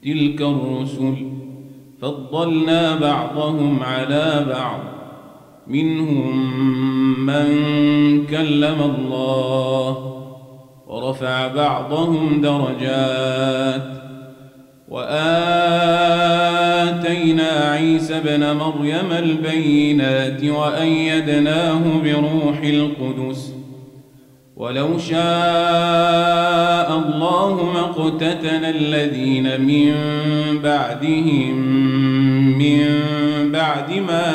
تلك الرسل فضلنا بعضهم على بعض منهم من كلم الله ورفع بعضهم درجات وآتينا عيسى ابن مريم البينات وأيدناه بروح القدس ولو شاء الله ما اقتتل الذين من بعدهم من بعد ما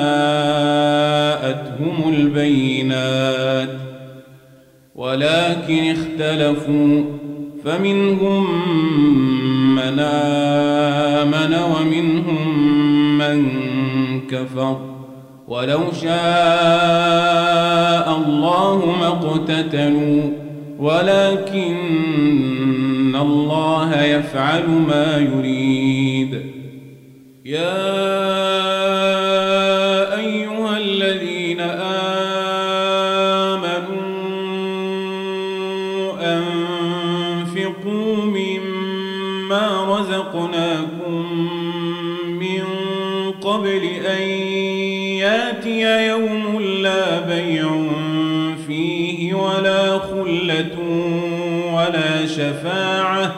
جاءتهم البينات ولكن اختلفوا فمنهم من آمن ومنهم من كفر ولو شاء الله ما اقتتلوا ولكن الله يفعل ما يريد. يا أيها الذين آمنوا أنفقوا مما رزقناكم من قبل أن يأتي يوم لا بيع فيه ولا خلة ولا شفاعة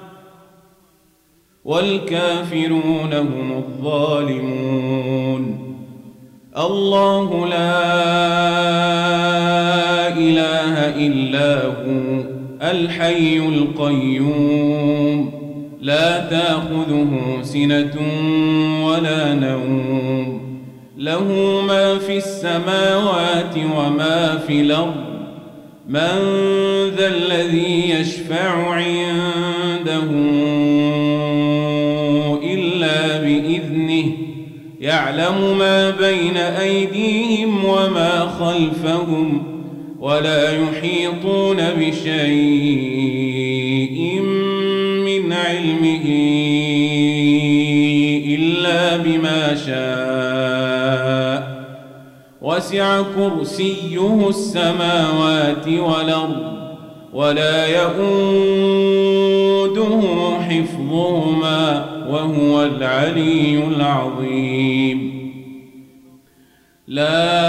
والكافرون هم الظالمون. الله لا إله إلا هو الحي القيوم لا تأخذه سنة ولا نوم له ما في السماوات وما في الأرض من ذا الذي يشفع عنده إلا بإذنه يعلم ما بين أيديهم وما خلفهم ولا يحيطون بشيء من علمه إلا بما شاء وسع كرسيه السماوات والأرض ولا يؤوده حفظهما وهو العلي العظيم. لا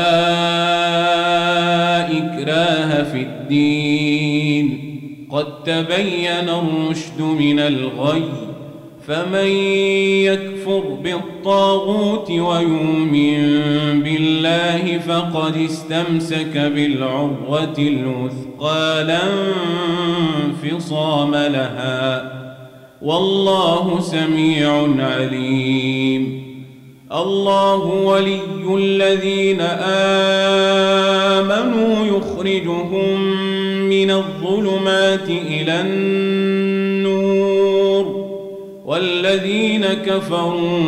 إكراه في الدين قد تبين الرشد من الغي فمن يكفر بالطاغوت ويؤمن بالله فقد استمسك بالعروة الوثقى لا انفصام لها والله سميع عليم. الله ولي الذين آمنوا يخرجهم من الظلمات إلى النور والذين كفروا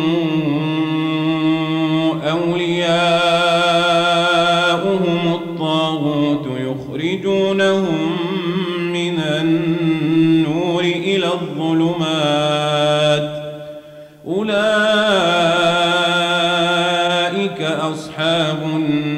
أولياؤهم الطاغوت يخرجونهم من النور إلى الظلمات أولئك أصحاب النار